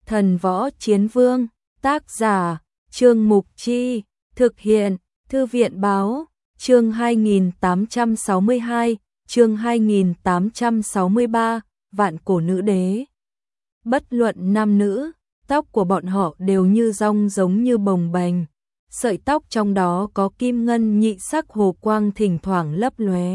Thần Võ Chiến Vương, tác giả, Trương Mục Chi, thực hiện, Thư viện Báo, chương 2862, chương 2863, Vạn Cổ Nữ Đế. Bất luận nam nữ, tóc của bọn họ đều như rong giống như bồng bềnh, sợi tóc trong đó có kim ngân nhị sắc hồ quang thỉnh thoảng lấp lóe.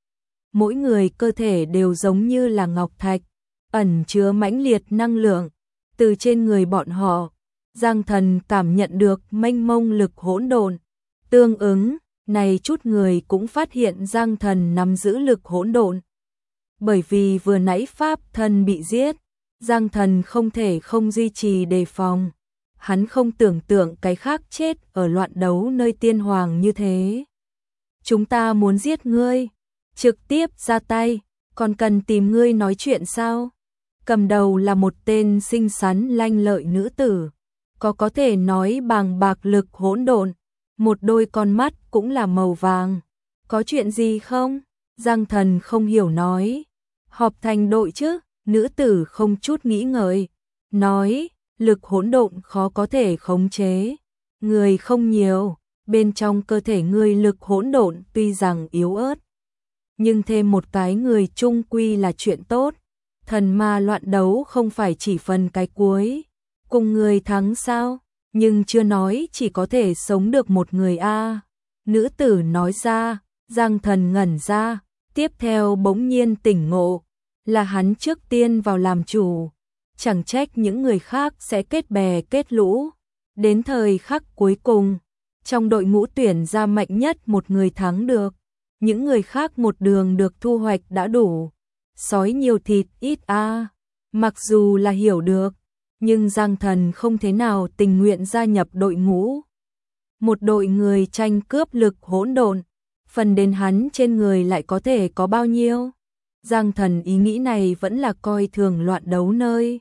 Mỗi người cơ thể đều giống như là ngọc thạch, ẩn chứa mãnh liệt năng lượng. Từ trên người bọn họ, Giang Thần cảm nhận được mênh mông lực hỗn độn. Tương ứng, này chút người cũng phát hiện Giang Thần nắm giữ lực hỗn độn. Bởi vì vừa nãy pháp thân bị giết, Giang Thần không thể không duy trì đề phòng. Hắn không tưởng tượng cái khác chết ở loạn đấu nơi tiên hoàng như thế. Chúng ta muốn giết ngươi, trực tiếp ra tay, còn cần tìm ngươi nói chuyện sao? Cầm đầu là một tên xinh xắn lanh lợi nữ tử, có thể nói bàng bạc lực hỗn độn, một đôi con mắt cũng là màu vàng. Có chuyện gì không? Giang Thần không hiểu nói. Họp thành đội chứ? Nữ tử không chút nghĩ ngợi, nói, lực hỗn độn khó có thể khống chế. Người không nhiều, bên trong cơ thể người lực hỗn độn tuy rằng yếu ớt, nhưng thêm một cái người chung quy là chuyện tốt. Thần ma loạn đấu không phải chỉ phần cái cuối, cùng người thắng sao, nhưng chưa nói chỉ có thể sống được một người a. Nữ tử nói ra, Giang Thần ngẩn ra, tiếp theo bỗng nhiên tỉnh ngộ, là hắn trước tiên vào làm chủ, chẳng trách những người khác sẽ kết bè kết lũ. Đến thời khắc cuối cùng, trong đội ngũ tuyển ra mạnh nhất một người thắng được, những người khác một đường được thu hoạch đã đủ. Sói nhiều thịt ít a. Mặc dù là hiểu được, nhưng Giang Thần không thế nào tình nguyện gia nhập đội ngũ. Một đội người tranh cướp lực hỗn độn, phần đến hắn trên người lại có thể có bao nhiêu? Giang Thần ý nghĩ này vẫn là coi thường loạn đấu nơi.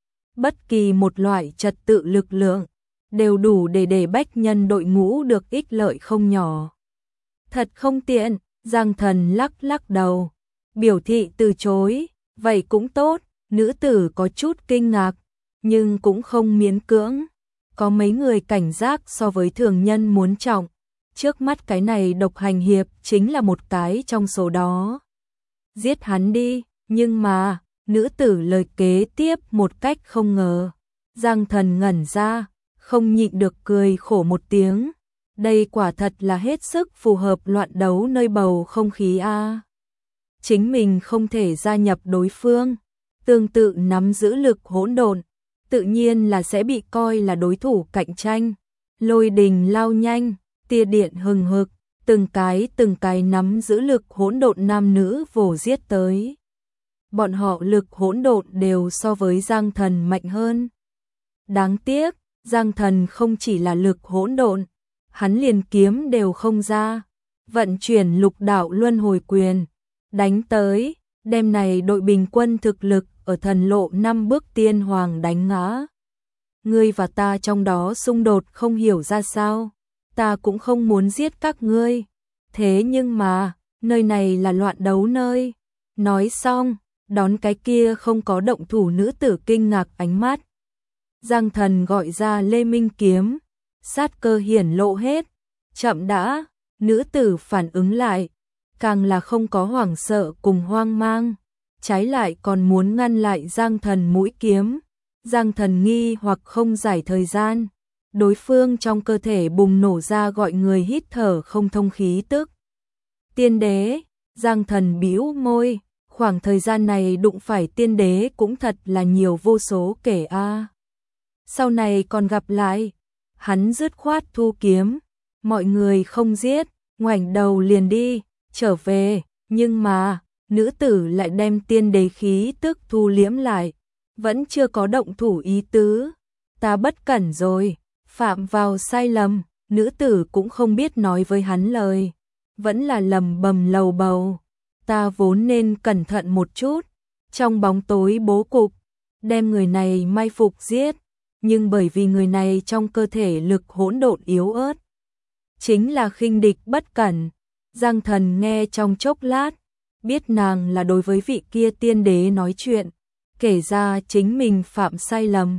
Bất kỳ một loại trật tự lực lượng đều đủ để bách nhân đội ngũ được ích lợi không nhỏ. Thật không tiện, Giang Thần lắc lắc đầu, biểu thị từ chối. Vậy cũng tốt, nữ tử có chút kinh ngạc, nhưng cũng không miễn cưỡng. Có mấy người cảnh giác so với thường nhân muốn trọng, trước mắt cái này Độc Hành Hiệp chính là một cái trong số đó. Giết hắn đi, nhưng mà, nữ tử lời kế tiếp một cách không ngờ. Giang Thần ngẩn ra, không nhịn được cười khổ một tiếng. Đây quả thật là hết sức phù hợp loạn đấu nơi bầu không khí a. Chính mình không thể gia nhập đối phương, tương tự nắm giữ lực hỗn độn, tự nhiên là sẽ bị coi là đối thủ cạnh tranh. Lôi đình lao nhanh, tia điện hừng hực, từng cái nắm giữ lực hỗn độn nam nữ vồ giết tới. Bọn họ lực hỗn độn đều so với Giang Thần mạnh hơn. Đáng tiếc, Giang Thần không chỉ là lực hỗn độn, hắn liền kiếm đều không ra, vận chuyển lục đạo luân hồi quyền, đánh tới, đêm này đội bình quân thực lực ở thần lộ 5 bước tiên hoàng đánh ngã. Ngươi và ta trong đó xung đột không hiểu ra sao, ta cũng không muốn giết các ngươi, thế nhưng mà, nơi này là loạn đấu nơi. Nói xong, đón cái kia không có động thủ nữ tử kinh ngạc ánh mắt. Giang Thần gọi ra Lê Minh kiếm, sát cơ hiển lộ hết. Chậm đã, nữ tử phản ứng lại, càng là không có hoảng sợ cùng hoang mang, trái lại còn muốn ngăn lại Giang Thần mũi kiếm. Giang Thần nghi hoặc không giải thời gian, đối phương trong cơ thể bùng nổ ra gọi người hít thở không thông khí tức. Tiên đế, Giang Thần bĩu môi, khoảng thời gian này đụng phải tiên đế cũng thật là nhiều vô số kể a. Sau này còn gặp lại, hắn dứt khoát thu kiếm, mọi người không giết, ngoảnh đầu liền đi, trở về, nhưng mà, nữ tử lại đem tiên đế khí tức thu liễm lại, vẫn chưa có động thủ ý tứ. Ta bất cẩn rồi, phạm vào sai lầm, nữ tử cũng không biết nói với hắn lời, vẫn là lầm bầm lầu bầu. Ta vốn nên cẩn thận một chút, trong bóng tối bố cục, đem người này mai phục giết, nhưng bởi vì người này trong cơ thể lực hỗn độn yếu ớt, chính là khinh địch bất cẩn. Giang Thần nghe trong chốc lát, biết nàng là đối với vị kia tiên đế nói chuyện, kể ra chính mình phạm sai lầm,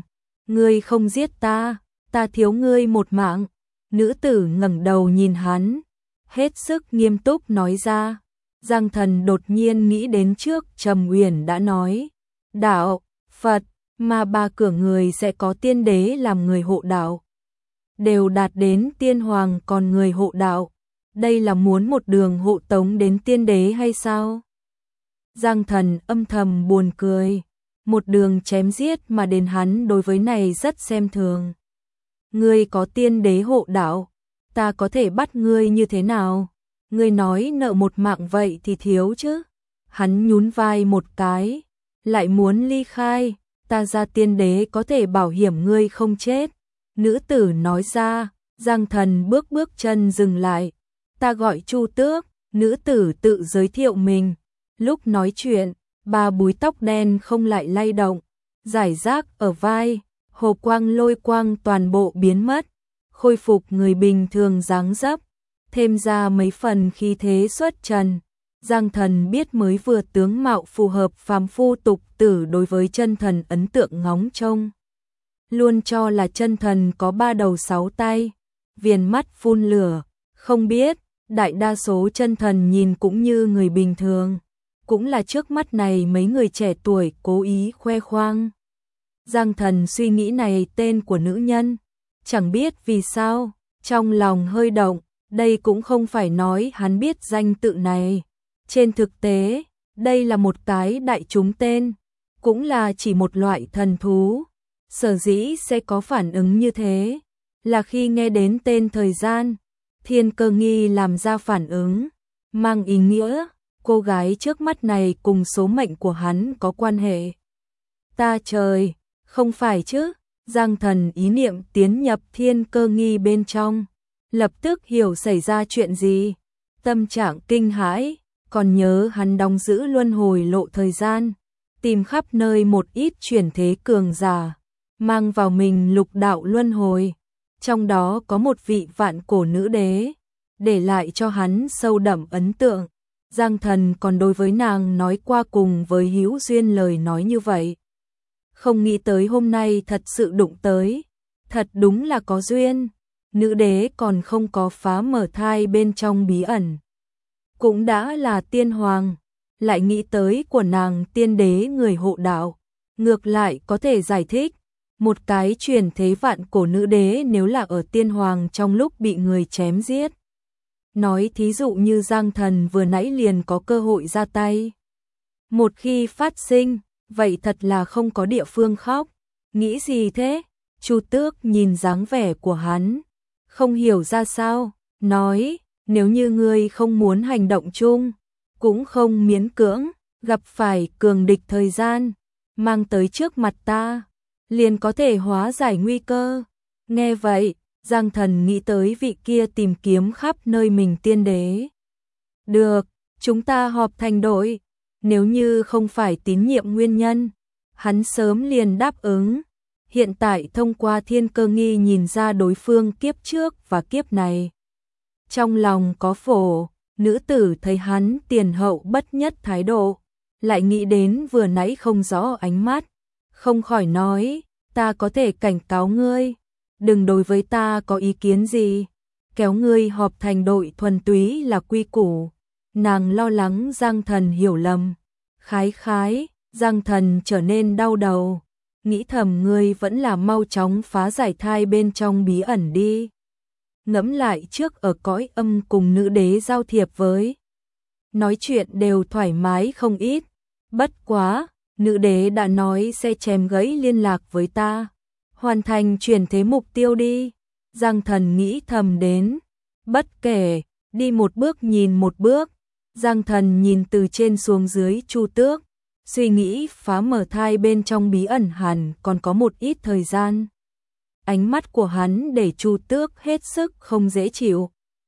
ngươi không giết ta, ta thiếu ngươi một mạng. Nữ tử ngẩng đầu nhìn hắn, hết sức nghiêm túc nói ra. Giang Thần đột nhiên nghĩ đến trước Trầm Uyển đã nói, đạo, Phật, mà ba cửa người sẽ có tiên đế làm người hộ đạo. Đều đạt đến tiên hoàng còn người hộ đạo. Đây là muốn một đường hộ tống đến tiên đế hay sao? Giang Thần âm thầm buồn cười. Một đường chém giết mà đến hắn đối với này rất xem thường. Ngươi có tiên đế hộ đạo, ta có thể bắt ngươi như thế nào? Ngươi nói nợ một mạng vậy thì thiếu chứ. Hắn nhún vai một cái, lại muốn ly khai, ta ra tiên đế có thể bảo hiểm ngươi không chết. Nữ tử nói ra. Giang Thần bước chân dừng lại. Ta gọi Chu Tước. Nữ tử tự giới thiệu mình. Lúc nói chuyện, ba búi tóc đen không lại lay động, rải rác ở vai, hồ quang lôi quang toàn bộ biến mất, khôi phục người bình thường dáng dấp, thêm ra mấy phần khí thế xuất trần. Giang Thần biết mới vừa tướng mạo phù hợp phàm phu tục tử đối với chân thần ấn tượng ngóng trông. Luôn cho là chân thần có 3 đầu 6 tay, viền mắt phun lửa, không biết, đại đa số chân thần nhìn cũng như người bình thường. Cũng là trước mắt này mấy người trẻ tuổi cố ý khoe khoang. Giang Thần suy nghĩ này tên của nữ nhân, chẳng biết vì sao, trong lòng hơi động, đây cũng không phải nói hắn biết danh tự này. Trên thực tế, đây là một cái đại chúng tên, cũng là chỉ một loại thần thú. Sở dĩ sẽ có phản ứng như thế, là khi nghe đến tên thời gian, Thiên Cơ Nghi làm ra phản ứng, mang ý nghĩa cô gái trước mắt này cùng số mệnh của hắn có quan hệ. Ta trời, không phải chứ? Giang Thần ý niệm tiến nhập Thiên Cơ Nghi bên trong, lập tức hiểu xảy ra chuyện gì. Tâm trạng kinh hãi, còn nhớ hắn đóng giữ luân hồi lộ thời gian, tìm khắp nơi một ít chuyển thế cường giả, mang vào mình lục đạo luân hồi. Trong đó có một vị vạn cổ nữ đế, để lại cho hắn sâu đậm ấn tượng. Giang Thần còn đối với nàng nói qua cùng với hữu duyên lời nói như vậy. Không nghĩ tới hôm nay thật sự đụng tới, thật đúng là có duyên. Nữ đế còn không có phá mở thai bên trong bí ẩn, cũng đã là tiên hoàng, lại nghĩ tới của nàng tiên đế người hộ đạo, ngược lại có thể giải thích. Một cái truyền thế vạn cổ nữ đế nếu là ở tiên hoàng trong lúc bị người chém giết. Nói thí dụ như Giang Thần vừa nãy liền có cơ hội ra tay. Một khi phát sinh, vậy thật là không có địa phương khóc. Nghĩ gì thế? Chu Tước nhìn dáng vẻ của hắn, không hiểu ra sao, nói, nếu như ngươi không muốn hành động chung, cũng không miễn cưỡng, gặp phải cường địch thời gian, mang tới trước mặt ta, liền có thể hóa giải nguy cơ. Nghe vậy, Giang Thần nghĩ tới vị kia tìm kiếm khắp nơi mình tiên đế. Được, chúng ta họp thành đội. Nếu như không phải tín nhiệm nguyên nhân, hắn sớm liền đáp ứng. Hiện tại thông qua Thiên Cơ Nghi nhìn ra đối phương kiếp trước và kiếp này. Trong lòng có phổ, nữ tử thấy hắn tiền hậu bất nhất thái độ, lại nghĩ đến vừa nãy không rõ ánh mắt, không khỏi nói, ta có thể cảnh cáo ngươi, đừng đối với ta có ý kiến gì, kéo ngươi họp thành đội thuần túy là quy củ. Nàng lo lắng Giang Thần hiểu lầm, khái, Giang Thần trở nên đau đầu, nghĩ thầm ngươi vẫn là mau chóng phá giải thai bên trong bí ẩn đi. Ngẫm lại trước ở cõi âm cùng nữ đế giao thiệp với, nói chuyện đều thoải mái không ít, bất quá, nữ đế đã nói sẽ chém gãy liên lạc với ta, hoàn thành chuyển thế mục tiêu đi. Giang Thần nghĩ thầm đến, bất kể, đi một bước nhìn một bước. Giang Thần nhìn từ trên xuống dưới Chu Tước, suy nghĩ phá mở thai bên trong bí ẩn hẳn còn có một ít thời gian. Ánh mắt của hắn để Chu Tước hết sức không dễ chịu.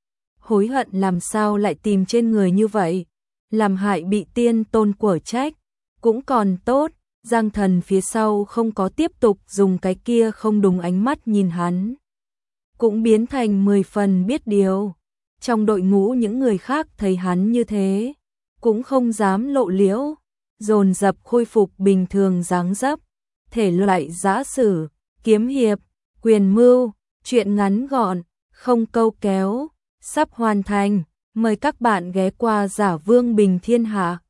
Hối hận làm sao lại tìm trên người như vậy, làm hại bị tiên tôn của trách, cũng còn tốt, Giang Thần phía sau không có tiếp tục dùng cái kia không đúng ánh mắt nhìn hắn. Cũng biến thành 10 phần biết điều. Trong đội ngũ những người khác thấy hắn như thế, cũng không dám lộ liễu, dồn dập khôi phục bình thường dáng dấp, thể loại giã sử, kiếm hiệp, quyền mưu, chuyện ngắn gọn, không câu kéo, sắp hoàn thành. Mời các bạn ghé qua Giả Vương Bình Thiên Hạ.